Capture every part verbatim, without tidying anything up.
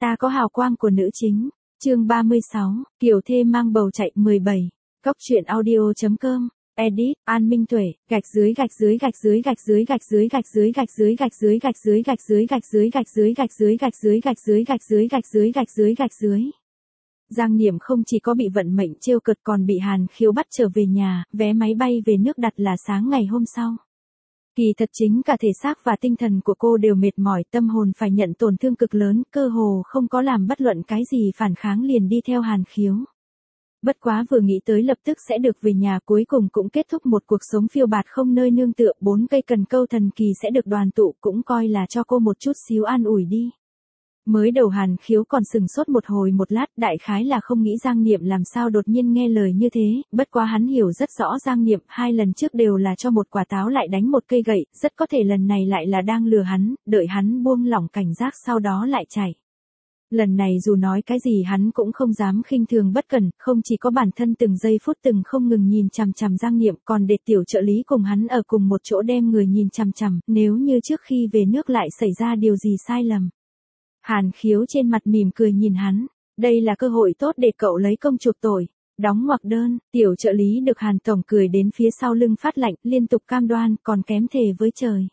Ta có hào quang của nữ chính. Chương ba mươi sáu, Kiều Thê mang bầu chạy mười bảy. Cốc truyện audio.com. Edit, An Minh Tuệ, gạch dưới gạch dưới gạch dưới gạch dưới gạch dưới gạch dưới gạch dưới gạch dưới gạch dưới gạch dưới gạch dưới gạch dưới gạch dưới gạch dưới gạch dưới gạch dưới gạch dưới gạch dưới gạch dưới. Giang Niệm không chỉ có bị vận mệnh trêu cợt còn bị Hàn Khiếu bắt trở về nhà, vé máy bay về nước đặt là sáng ngày hôm sau. Kỳ thật chính cả thể xác và tinh thần của cô đều mệt mỏi, tâm hồn phải nhận tổn thương cực lớn, cơ hồ không có làm bất luận cái gì phản kháng liền đi theo Hàn Khiếu. Bất quá vừa nghĩ tới lập tức sẽ được về nhà, cuối cùng cũng kết thúc một cuộc sống phiêu bạt không nơi nương tựa, bốn cây cần câu thần kỳ sẽ được đoàn tụ, cũng coi là cho cô một chút xíu an ủi đi. Mới đầu Hàn Khiếu còn sừng sốt một hồi một lát, đại khái là không nghĩ Giang Niệm làm sao đột nhiên nghe lời như thế, bất quá hắn hiểu rất rõ Giang Niệm, hai lần trước đều là cho một quả táo lại đánh một cây gậy, rất có thể lần này lại là đang lừa hắn, đợi hắn buông lỏng cảnh giác sau đó lại chạy. Lần này dù nói cái gì hắn cũng không dám khinh thường bất cẩn, không chỉ có bản thân từng giây phút từng không ngừng nhìn chằm chằm Giang Niệm, còn để tiểu trợ lý cùng hắn ở cùng một chỗ đem người nhìn chằm chằm, nếu như trước khi về nước lại xảy ra điều gì sai lầm. Hàn Khiếu trên mặt mỉm cười nhìn hắn, đây là cơ hội tốt để cậu lấy công chuộc tội. Đóng ngoặc đơn, tiểu trợ lý được Hàn Tổng cười đến phía sau lưng phát lạnh, liên tục cam đoan, còn kém thề với trời.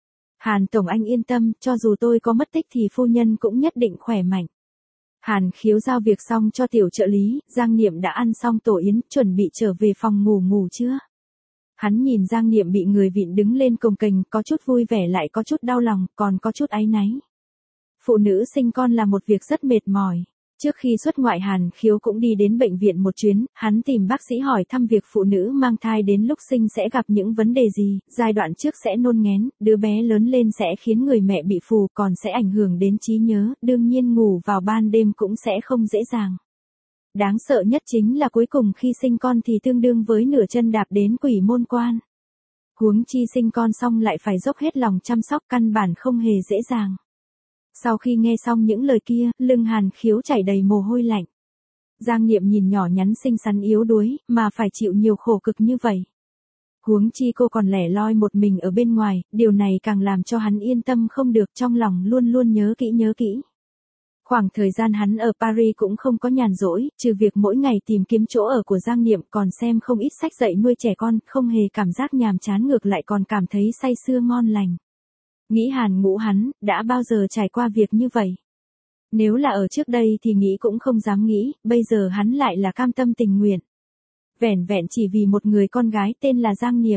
Hàn Tổng anh yên tâm, cho dù tôi có mất tích thì phu nhân cũng nhất định khỏe mạnh. Hàn Khiếu giao việc xong cho tiểu trợ lý, Giang Niệm đã ăn xong tổ yến, chuẩn bị trở về phòng ngủ ngủ trưa. Hắn nhìn Giang Niệm bị người vịn đứng lên cồng kềnh, có chút vui vẻ lại có chút đau lòng, còn có chút áy náy. Phụ nữ sinh con là một việc rất mệt mỏi. Trước khi xuất ngoại Hàn Khiếu cũng đi đến bệnh viện một chuyến, hắn tìm bác sĩ hỏi thăm việc phụ nữ mang thai đến lúc sinh sẽ gặp những vấn đề gì, giai đoạn trước sẽ nôn nghén, đứa bé lớn lên sẽ khiến người mẹ bị phù, còn sẽ ảnh hưởng đến trí nhớ, đương nhiên ngủ vào ban đêm cũng sẽ không dễ dàng. Đáng sợ nhất chính là cuối cùng khi sinh con thì tương đương với nửa chân đạp đến quỷ môn quan. Huống chi sinh con xong lại phải dốc hết lòng chăm sóc, căn bản không hề dễ dàng. Sau khi nghe xong những lời kia, lưng Hàn Khiếu chảy đầy mồ hôi lạnh. Giang Niệm nhìn nhỏ nhắn xinh xắn yếu đuối, mà phải chịu nhiều khổ cực như vậy. Huống chi cô còn lẻ loi một mình ở bên ngoài, điều này càng làm cho hắn yên tâm không được, trong lòng luôn luôn nhớ kỹ nhớ kỹ. Khoảng thời gian hắn ở Paris cũng không có nhàn rỗi, trừ việc mỗi ngày tìm kiếm chỗ ở của Giang Niệm, còn xem không ít sách dạy nuôi trẻ con, không hề cảm giác nhàm chán, ngược lại còn cảm thấy say sưa ngon lành. Nghĩ Hàn Ngũ hắn, đã bao giờ trải qua việc như vậy? Nếu là ở trước đây thì nghĩ cũng không dám nghĩ, bây giờ hắn lại là cam tâm tình nguyện. Vẻn vẹn chỉ vì một người con gái tên là Giang Niệm.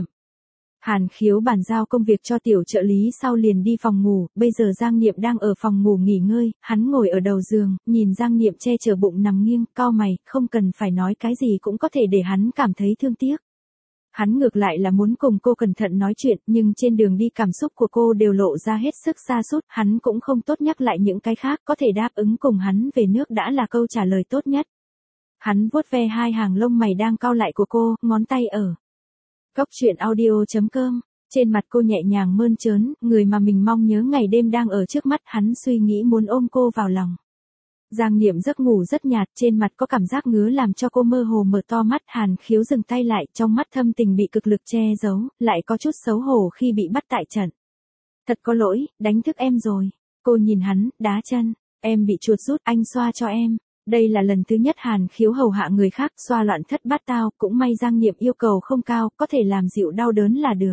Hàn Khiếu bàn giao công việc cho tiểu trợ lý sau liền đi phòng ngủ, bây giờ Giang Niệm đang ở phòng ngủ nghỉ ngơi, hắn ngồi ở đầu giường, nhìn Giang Niệm che chở bụng nằm nghiêng, cau mày, không cần phải nói cái gì cũng có thể để hắn cảm thấy thương tiếc. Hắn ngược lại là muốn cùng cô cẩn thận nói chuyện, nhưng trên đường đi cảm xúc của cô đều lộ ra hết sức sa sút, hắn cũng không tốt nhắc lại những cái khác, có thể đáp ứng cùng hắn về nước đã là câu trả lời tốt nhất. Hắn vuốt ve hai hàng lông mày đang cau lại của cô, ngón tay ở. Cốc truyện audio.com, trên mặt cô nhẹ nhàng mơn trớn, người mà mình mong nhớ ngày đêm đang ở trước mắt, hắn suy nghĩ muốn ôm cô vào lòng. Giang Niệm giấc ngủ rất nhạt, trên mặt có cảm giác ngứa làm cho cô mơ hồ mở to mắt. Hàn Khiếu dừng tay lại, trong mắt thâm tình bị cực lực che giấu, lại có chút xấu hổ khi bị bắt tại trận. Thật có lỗi, đánh thức em rồi. Cô nhìn hắn, đá chân. Em bị chuột rút, anh xoa cho em. Đây là lần thứ nhất Hàn Khiếu hầu hạ người khác, xoa loạn thất bát tao, cũng may Giang Niệm yêu cầu không cao, có thể làm dịu đau đớn là được.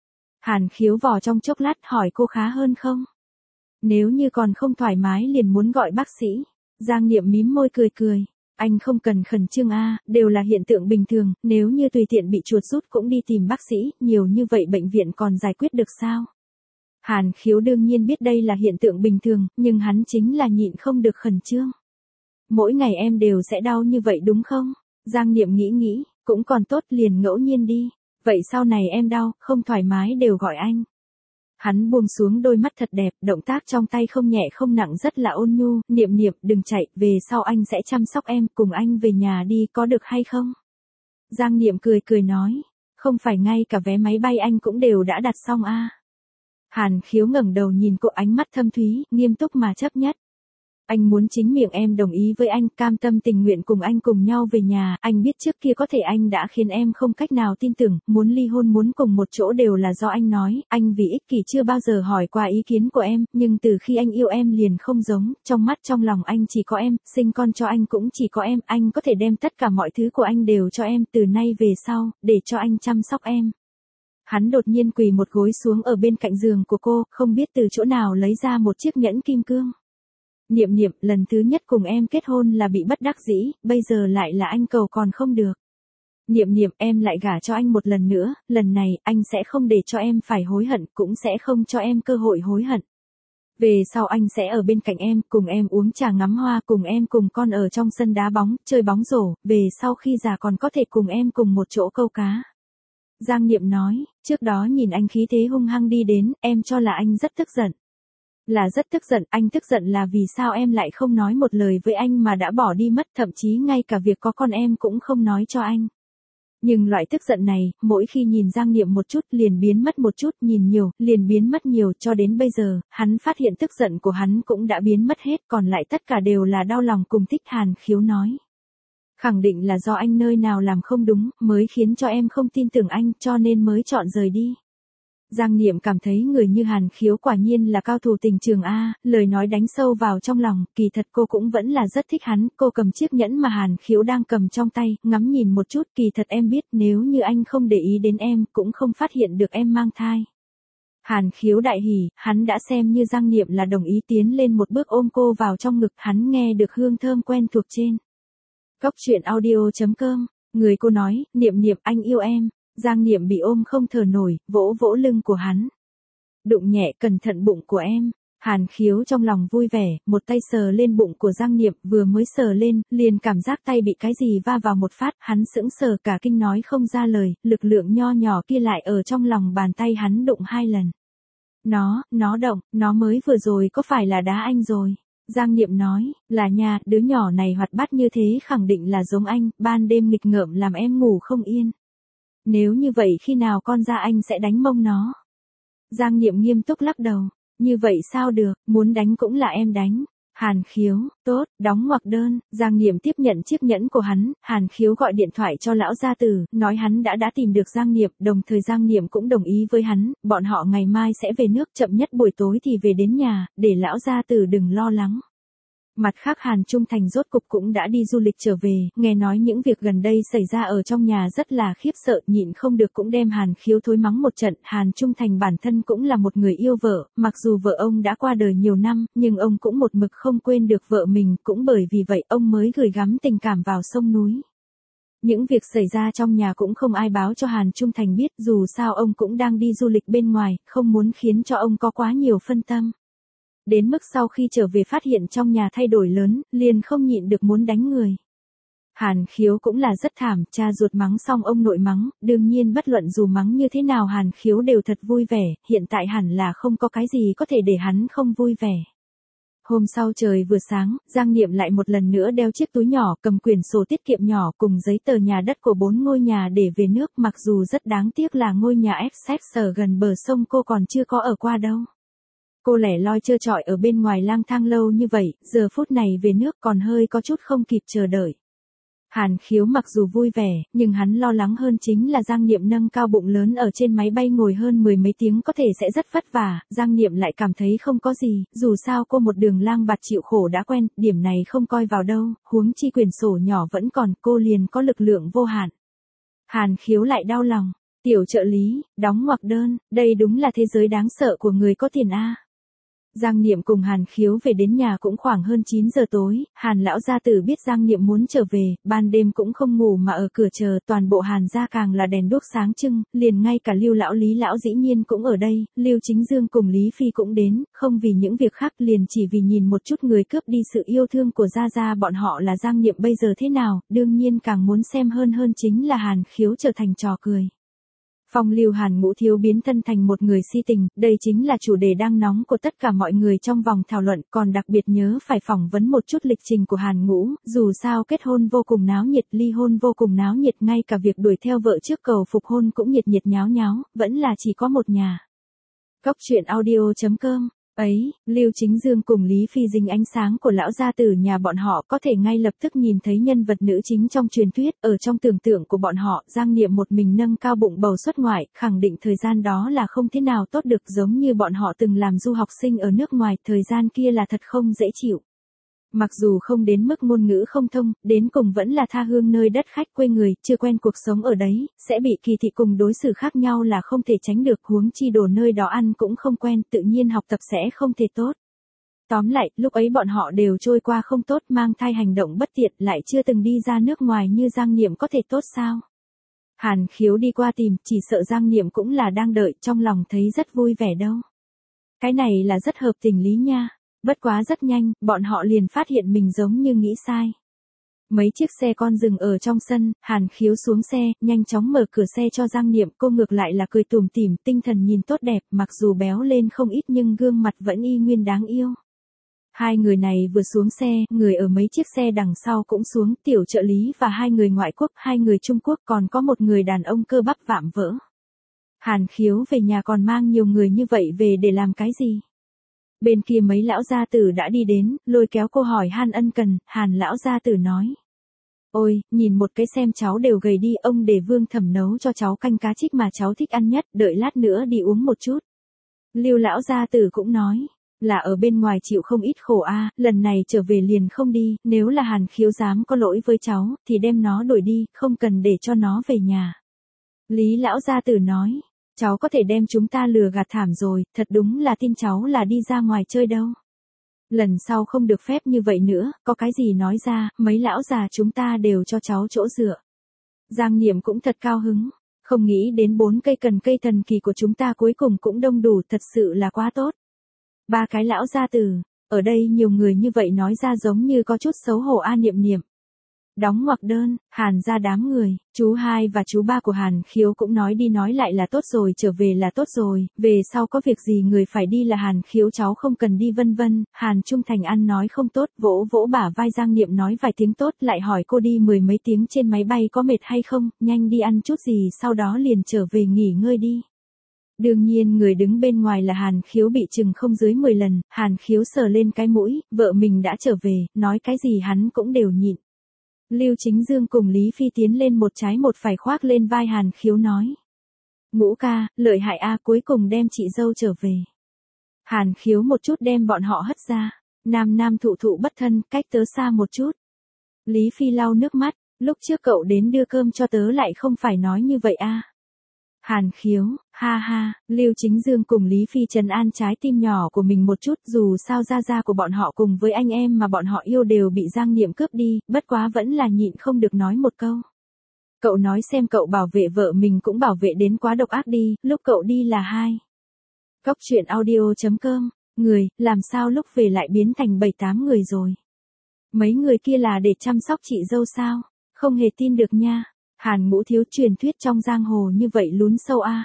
Hàn Khiếu vò trong chốc lát hỏi cô khá hơn không? Nếu như còn không thoải mái liền muốn gọi bác sĩ. Giang Niệm mím môi cười cười, anh không cần khẩn trương a, đều là hiện tượng bình thường, nếu như tùy tiện bị chuột rút cũng đi tìm bác sĩ, nhiều như vậy bệnh viện còn giải quyết được sao? Hàn Khiếu đương nhiên biết đây là hiện tượng bình thường, nhưng hắn chính là nhịn không được khẩn trương. Mỗi ngày em đều sẽ đau như vậy đúng không? Giang Niệm nghĩ nghĩ, cũng còn tốt, liền ngẫu nhiên đi, vậy sau này em đau, không thoải mái đều gọi anh. Hắn buông xuống đôi mắt thật đẹp, động tác trong tay không nhẹ không nặng rất là ôn nhu, Niệm Niệm đừng chạy, về sau anh sẽ chăm sóc em, cùng anh về nhà đi có được hay không? Giang Niệm cười cười nói, không phải ngay cả vé máy bay anh cũng đều đã đặt xong a? À? Hàn Khiếu ngẩng đầu nhìn cô, ánh mắt thâm thúy, nghiêm túc mà chấp nhất. Anh muốn chính miệng em đồng ý với anh, cam tâm tình nguyện cùng anh cùng nhau về nhà, anh biết trước kia có thể anh đã khiến em không cách nào tin tưởng, muốn ly hôn muốn cùng một chỗ đều là do anh nói, anh vì ích kỷ chưa bao giờ hỏi qua ý kiến của em, nhưng từ khi anh yêu em liền không giống, trong mắt trong lòng anh chỉ có em, sinh con cho anh cũng chỉ có em, anh có thể đem tất cả mọi thứ của anh đều cho em từ nay về sau, để cho anh chăm sóc em. Hắn đột nhiên quỳ một gối xuống ở bên cạnh giường của cô, không biết từ chỗ nào lấy ra một chiếc nhẫn kim cương. Niệm Niệm, lần thứ nhất cùng em kết hôn là bị bất đắc dĩ, bây giờ lại là anh cầu còn không được. Niệm Niệm, em lại gả cho anh một lần nữa, lần này anh sẽ không để cho em phải hối hận, cũng sẽ không cho em cơ hội hối hận. Về sau anh sẽ ở bên cạnh em, cùng em uống trà ngắm hoa, cùng em cùng con ở trong sân đá bóng, chơi bóng rổ, về sau khi già còn có thể cùng em cùng một chỗ câu cá. Giang Niệm nói, trước đó nhìn anh khí thế hung hăng đi đến, em cho là anh rất tức giận. Là rất tức giận, anh tức giận là vì sao em lại không nói một lời với anh mà đã bỏ đi mất, thậm chí ngay cả việc có con em cũng không nói cho anh. Nhưng loại tức giận này, mỗi khi nhìn Giang Niệm một chút liền biến mất một chút, nhìn nhiều, liền biến mất nhiều, cho đến bây giờ, hắn phát hiện tức giận của hắn cũng đã biến mất hết, còn lại tất cả đều là đau lòng cùng thích. Hàn Khiếu nói. Khẳng định là do anh nơi nào làm không đúng, mới khiến cho em không tin tưởng anh, cho nên mới chọn rời đi. Giang Niệm cảm thấy người như Hàn Khiếu quả nhiên là cao thủ tình trường A, lời nói đánh sâu vào trong lòng, kỳ thật cô cũng vẫn là rất thích hắn, cô cầm chiếc nhẫn mà Hàn Khiếu đang cầm trong tay, ngắm nhìn một chút, kỳ thật em biết nếu như anh không để ý đến em, cũng không phát hiện được em mang thai. Hàn Khiếu đại hỉ, hắn đã xem như Giang Niệm là đồng ý tiến lên một bước ôm cô vào trong ngực, hắn nghe được hương thơm quen thuộc trên. Cốc truyện audio chấm com, người cô nói, Niệm Niệm anh yêu em. Giang Niệm bị ôm không thở nổi, vỗ vỗ lưng của hắn. Đụng nhẹ cẩn thận bụng của em. Hàn Khiếu trong lòng vui vẻ, một tay sờ lên bụng của Giang Niệm, vừa mới sờ lên, liền cảm giác tay bị cái gì va vào một phát, hắn sững sờ cả kinh nói không ra lời, lực lượng nho nhỏ kia lại ở trong lòng bàn tay hắn đụng hai lần. Nó, nó động, nó mới vừa rồi có phải là đá anh rồi? Giang Niệm nói, là nha, đứa nhỏ này hoạt bát như thế khẳng định là giống anh, ban đêm nghịch ngợm làm em ngủ không yên. Nếu như vậy khi nào con ra anh sẽ đánh mông nó. Giang Niệm nghiêm túc lắc đầu, như vậy sao được, muốn đánh cũng là em đánh. Hàn Khiếu, tốt, đóng ngoặc đơn, Giang Niệm tiếp nhận chiếc nhẫn của hắn, Hàn Khiếu gọi điện thoại cho lão gia tử, nói hắn đã đã tìm được Giang Niệm, đồng thời Giang Niệm cũng đồng ý với hắn, bọn họ ngày mai sẽ về nước, chậm nhất buổi tối thì về đến nhà, để lão gia tử đừng lo lắng. Mặt khác Hàn Trung Thành rốt cục cũng đã đi du lịch trở về, nghe nói những việc gần đây xảy ra ở trong nhà rất là khiếp sợ, nhịn không được cũng đem Hàn Khiếu thối mắng một trận. Hàn Trung Thành bản thân cũng là một người yêu vợ, mặc dù vợ ông đã qua đời nhiều năm, nhưng ông cũng một mực không quên được vợ mình, cũng bởi vì vậy ông mới gửi gắm tình cảm vào sông núi. Những việc xảy ra trong nhà cũng không ai báo cho Hàn Trung Thành biết, dù sao ông cũng đang đi du lịch bên ngoài, không muốn khiến cho ông có quá nhiều phân tâm. Đến mức sau khi trở về phát hiện trong nhà thay đổi lớn, liền không nhịn được muốn đánh người. Hàn Khiếu cũng là rất thảm, cha ruột mắng xong ông nội mắng, đương nhiên bất luận dù mắng như thế nào Hàn Khiếu đều thật vui vẻ, hiện tại hẳn là không có cái gì có thể để hắn không vui vẻ. Hôm sau trời vừa sáng, Giang Niệm lại một lần nữa đeo chiếc túi nhỏ, cầm quyển sổ tiết kiệm nhỏ cùng giấy tờ nhà đất của bốn ngôi nhà để về nước, mặc dù rất đáng tiếc là ngôi nhà Essex ở gần bờ sông cô còn chưa có ở qua đâu. Cô lẻ loi trơ trọi ở bên ngoài lang thang lâu như vậy, giờ phút này về nước còn hơi có chút không kịp chờ đợi. Hàn Khiếu mặc dù vui vẻ, nhưng hắn lo lắng hơn chính là Giang Niệm nâng cao bụng lớn ở trên máy bay ngồi hơn mười mấy tiếng có thể sẽ rất vất vả, Giang Niệm lại cảm thấy không có gì, dù sao cô một đường lang bạt chịu khổ đã quen, điểm này không coi vào đâu, huống chi quyển sổ nhỏ vẫn còn, cô liền có lực lượng vô hạn. Hàn Khiếu lại đau lòng, tiểu trợ lý, đóng ngoặc đơn, đây đúng là thế giới đáng sợ của người có tiền a. Giang Niệm cùng Hàn Khiếu về đến nhà cũng khoảng hơn chín giờ tối, Hàn lão gia tử biết Giang Niệm muốn trở về, ban đêm cũng không ngủ mà ở cửa chờ, toàn bộ Hàn gia càng là đèn đuốc sáng trưng, liền ngay cả Lưu lão Lý lão dĩ nhiên cũng ở đây, Lưu Chính Dương cùng Lý Phi cũng đến, không vì những việc khác liền chỉ vì nhìn một chút người cướp đi sự yêu thương của gia gia bọn họ là Giang Niệm bây giờ thế nào, đương nhiên càng muốn xem hơn hơn chính là Hàn Khiếu trở thành trò cười. Phong lưu Hàn Ngũ Thiếu biến thân thành một người si tình, đây chính là chủ đề đang nóng của tất cả mọi người trong vòng thảo luận, còn đặc biệt nhớ phải phỏng vấn một chút lịch trình của Hàn Ngũ, dù sao kết hôn vô cùng náo nhiệt, ly hôn vô cùng náo nhiệt, ngay cả việc đuổi theo vợ trước cầu phục hôn cũng nhiệt nhiệt nháo nháo, vẫn là chỉ có một nhà. Cốc truyện audio chấm com Ấy, Lưu Chính Dương cùng Lý Phi dính ánh sáng của lão gia tử nhà bọn họ có thể ngay lập tức nhìn thấy nhân vật nữ chính trong truyền thuyết, ở trong tưởng tượng của bọn họ, Giang Niệm một mình nâng cao bụng bầu xuất ngoại, khẳng định thời gian đó là không thế nào tốt được, giống như bọn họ từng làm du học sinh ở nước ngoài, thời gian kia là thật không dễ chịu. Mặc dù không đến mức ngôn ngữ không thông, đến cùng vẫn là tha hương nơi đất khách quê người, chưa quen cuộc sống ở đấy, sẽ bị kỳ thị cùng đối xử khác nhau là không thể tránh được, huống chi đồ nơi đó ăn cũng không quen, tự nhiên học tập sẽ không thể tốt. Tóm lại, lúc ấy bọn họ đều trôi qua không tốt, mang thai hành động bất tiện, lại chưa từng đi ra nước ngoài như Giang Niệm có thể tốt sao? Hàn Khiếu đi qua tìm, chỉ sợ Giang Niệm cũng là đang đợi, trong lòng thấy rất vui vẻ đâu. Cái này là rất hợp tình lý nha. Bất quá rất nhanh, bọn họ liền phát hiện mình giống như nghĩ sai. Mấy chiếc xe con dừng ở trong sân, Hàn Khiếu xuống xe, nhanh chóng mở cửa xe cho Giang Niệm, cô ngược lại là cười tủm tỉm, tinh thần nhìn tốt đẹp, mặc dù béo lên không ít nhưng gương mặt vẫn y nguyên đáng yêu. Hai người này vừa xuống xe, người ở mấy chiếc xe đằng sau cũng xuống, tiểu trợ lý và hai người ngoại quốc, hai người Trung Quốc, còn có một người đàn ông cơ bắp vạm vỡ. Hàn Khiếu về nhà còn mang nhiều người như vậy về để làm cái gì? Bên kia mấy lão gia tử đã đi đến, lôi kéo cô hỏi han ân cần, Hàn lão gia tử nói. Ôi, nhìn một cái xem cháu đều gầy đi, ông để Vương Thẩm nấu cho cháu canh cá trích mà cháu thích ăn nhất, đợi lát nữa đi uống một chút. Lưu lão gia tử cũng nói, là ở bên ngoài chịu không ít khổ a, lần này trở về liền không đi, nếu là Hàn Khiếu dám có lỗi với cháu, thì đem nó đuổi đi, không cần để cho nó về nhà. Lý lão gia tử nói. Cháu có thể đem chúng ta lừa gạt thảm rồi, thật đúng là tin cháu là đi ra ngoài chơi đâu. Lần sau không được phép như vậy nữa, có cái gì nói ra, mấy lão già chúng ta đều cho cháu chỗ dựa. Giang Niệm cũng thật cao hứng, không nghĩ đến bốn cây cần cây thần kỳ của chúng ta cuối cùng cũng đông đủ, thật sự là quá tốt. Ba cái lão gia tử, ở đây nhiều người như vậy nói ra giống như có chút xấu hổ a Niệm Niệm. Đóng ngoặc đơn, Hàn ra đám người, chú hai và chú ba của Hàn Khiếu cũng nói đi nói lại là tốt rồi, trở về là tốt rồi, về sau có việc gì người phải đi là Hàn Khiếu cháu không cần đi vân vân, Hàn Trung Thành ăn nói không tốt, vỗ vỗ bả vai Giang Niệm nói vài tiếng tốt, lại hỏi cô đi mười mấy tiếng trên máy bay có mệt hay không, nhanh đi ăn chút gì sau đó liền trở về nghỉ ngơi đi. Đương nhiên người đứng bên ngoài là Hàn Khiếu bị chừng không dưới mười lần, Hàn Khiếu sờ lên cái mũi, vợ mình đã trở về, nói cái gì hắn cũng đều nhịn. Lưu Chính Dương cùng Lý Phi tiến lên một trái một phải khoác lên vai Hàn Khiếu nói. Ngũ ca, lợi hại a, cuối cùng đem chị dâu trở về. Hàn Khiếu một chút đem bọn họ hất ra. Nam nam thụ thụ bất thân, cách tớ xa một chút. Lý Phi lau nước mắt, lúc trước cậu đến đưa cơm cho tớ lại không phải nói như vậy a. Hàn Khiếu, ha ha, Lưu Chính Dương cùng Lý Phi trấn an trái tim nhỏ của mình một chút, dù sao gia gia của bọn họ cùng với anh em mà bọn họ yêu đều bị Giang Niệm cướp đi, bất quá vẫn là nhịn không được nói một câu. Cậu nói xem cậu bảo vệ vợ mình cũng bảo vệ đến quá độc ác đi, lúc cậu đi là hai. Cóc truyện audio chấm com, người, làm sao lúc về lại biến thành bảy tám người rồi. Mấy người kia là để chăm sóc chị dâu sao, không hề tin được nha. Hàn Ngũ Thiếu truyền thuyết trong giang hồ như vậy lún sâu a.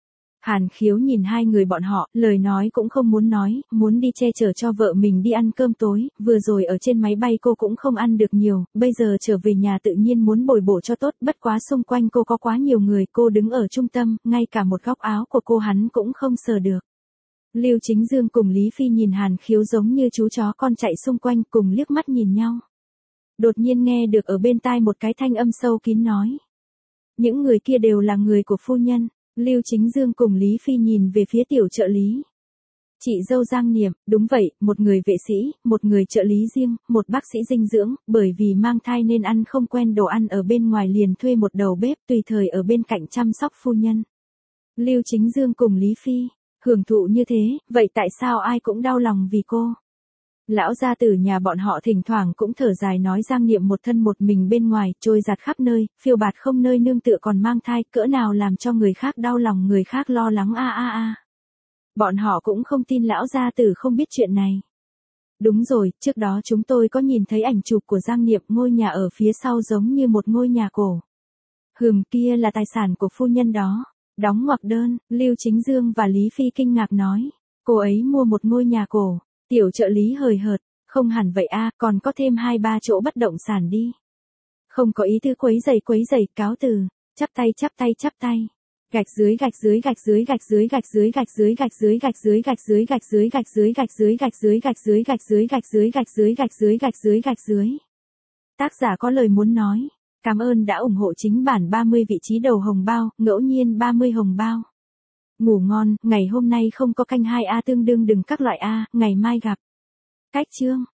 Hàn Khiếu nhìn hai người bọn họ, lời nói cũng không muốn nói, muốn đi che chở cho vợ mình đi ăn cơm tối, vừa rồi ở trên máy bay cô cũng không ăn được nhiều, bây giờ trở về nhà tự nhiên muốn bồi bổ cho tốt, bất quá xung quanh cô có quá nhiều người, cô đứng ở trung tâm, ngay cả một góc áo của cô hắn cũng không sờ được. Lưu Chính Dương cùng Lý Phi nhìn Hàn Khiếu giống như chú chó con chạy xung quanh cùng liếc mắt nhìn nhau. Đột nhiên nghe được ở bên tai một cái thanh âm sâu kín nói. Những người kia đều là người của phu nhân. Lưu Chính Dương cùng Lý Phi nhìn về phía tiểu trợ lý. Chị dâu Giang Niệm, đúng vậy, một người vệ sĩ, một người trợ lý riêng, một bác sĩ dinh dưỡng, bởi vì mang thai nên ăn không quen đồ ăn ở bên ngoài liền thuê một đầu bếp tùy thời ở bên cạnh chăm sóc phu nhân. Lưu Chính Dương cùng Lý Phi, hưởng thụ như thế, vậy tại sao ai cũng đau lòng vì cô? Lão gia tử nhà bọn họ thỉnh thoảng cũng thở dài nói Giang Niệm một thân một mình bên ngoài, trôi giạt khắp nơi, phiêu bạt không nơi nương tựa còn mang thai, cỡ nào làm cho người khác đau lòng người khác lo lắng a a a. Bọn họ cũng không tin lão gia tử không biết chuyện này. Đúng rồi, trước đó chúng tôi có nhìn thấy ảnh chụp của Giang Niệm, ngôi nhà ở phía sau giống như một ngôi nhà cổ. Hừm, kia là tài sản của phu nhân đó. Đóng ngoặc đơn, Lưu Chính Dương và Lý Phi kinh ngạc nói, cô ấy mua một ngôi nhà cổ. Tiểu trợ lý hời hợt, không hẳn vậy a, còn có thêm hai ba chỗ bất động sản đi. Không có ý tư quấy giày quấy giày, cáo từ, chắp tay chắp tay chắp tay. Gạch dưới gạch dưới gạch dưới gạch dưới gạch dưới gạch dưới gạch dưới gạch dưới gạch dưới gạch dưới gạch dưới gạch dưới gạch dưới gạch dưới gạch dưới gạch dưới gạch dưới gạch dưới gạch dưới gạch dưới. Tác giả có lời muốn nói. Cảm ơn đã ủng hộ chính bản ba mươi vị trí đầu hồng bao, ngẫu nhiên ba mươi hồng bao. Ngủ ngon, ngày hôm nay không có canh hai A tương đương đừng các loại A, ngày mai gặp. Cách chương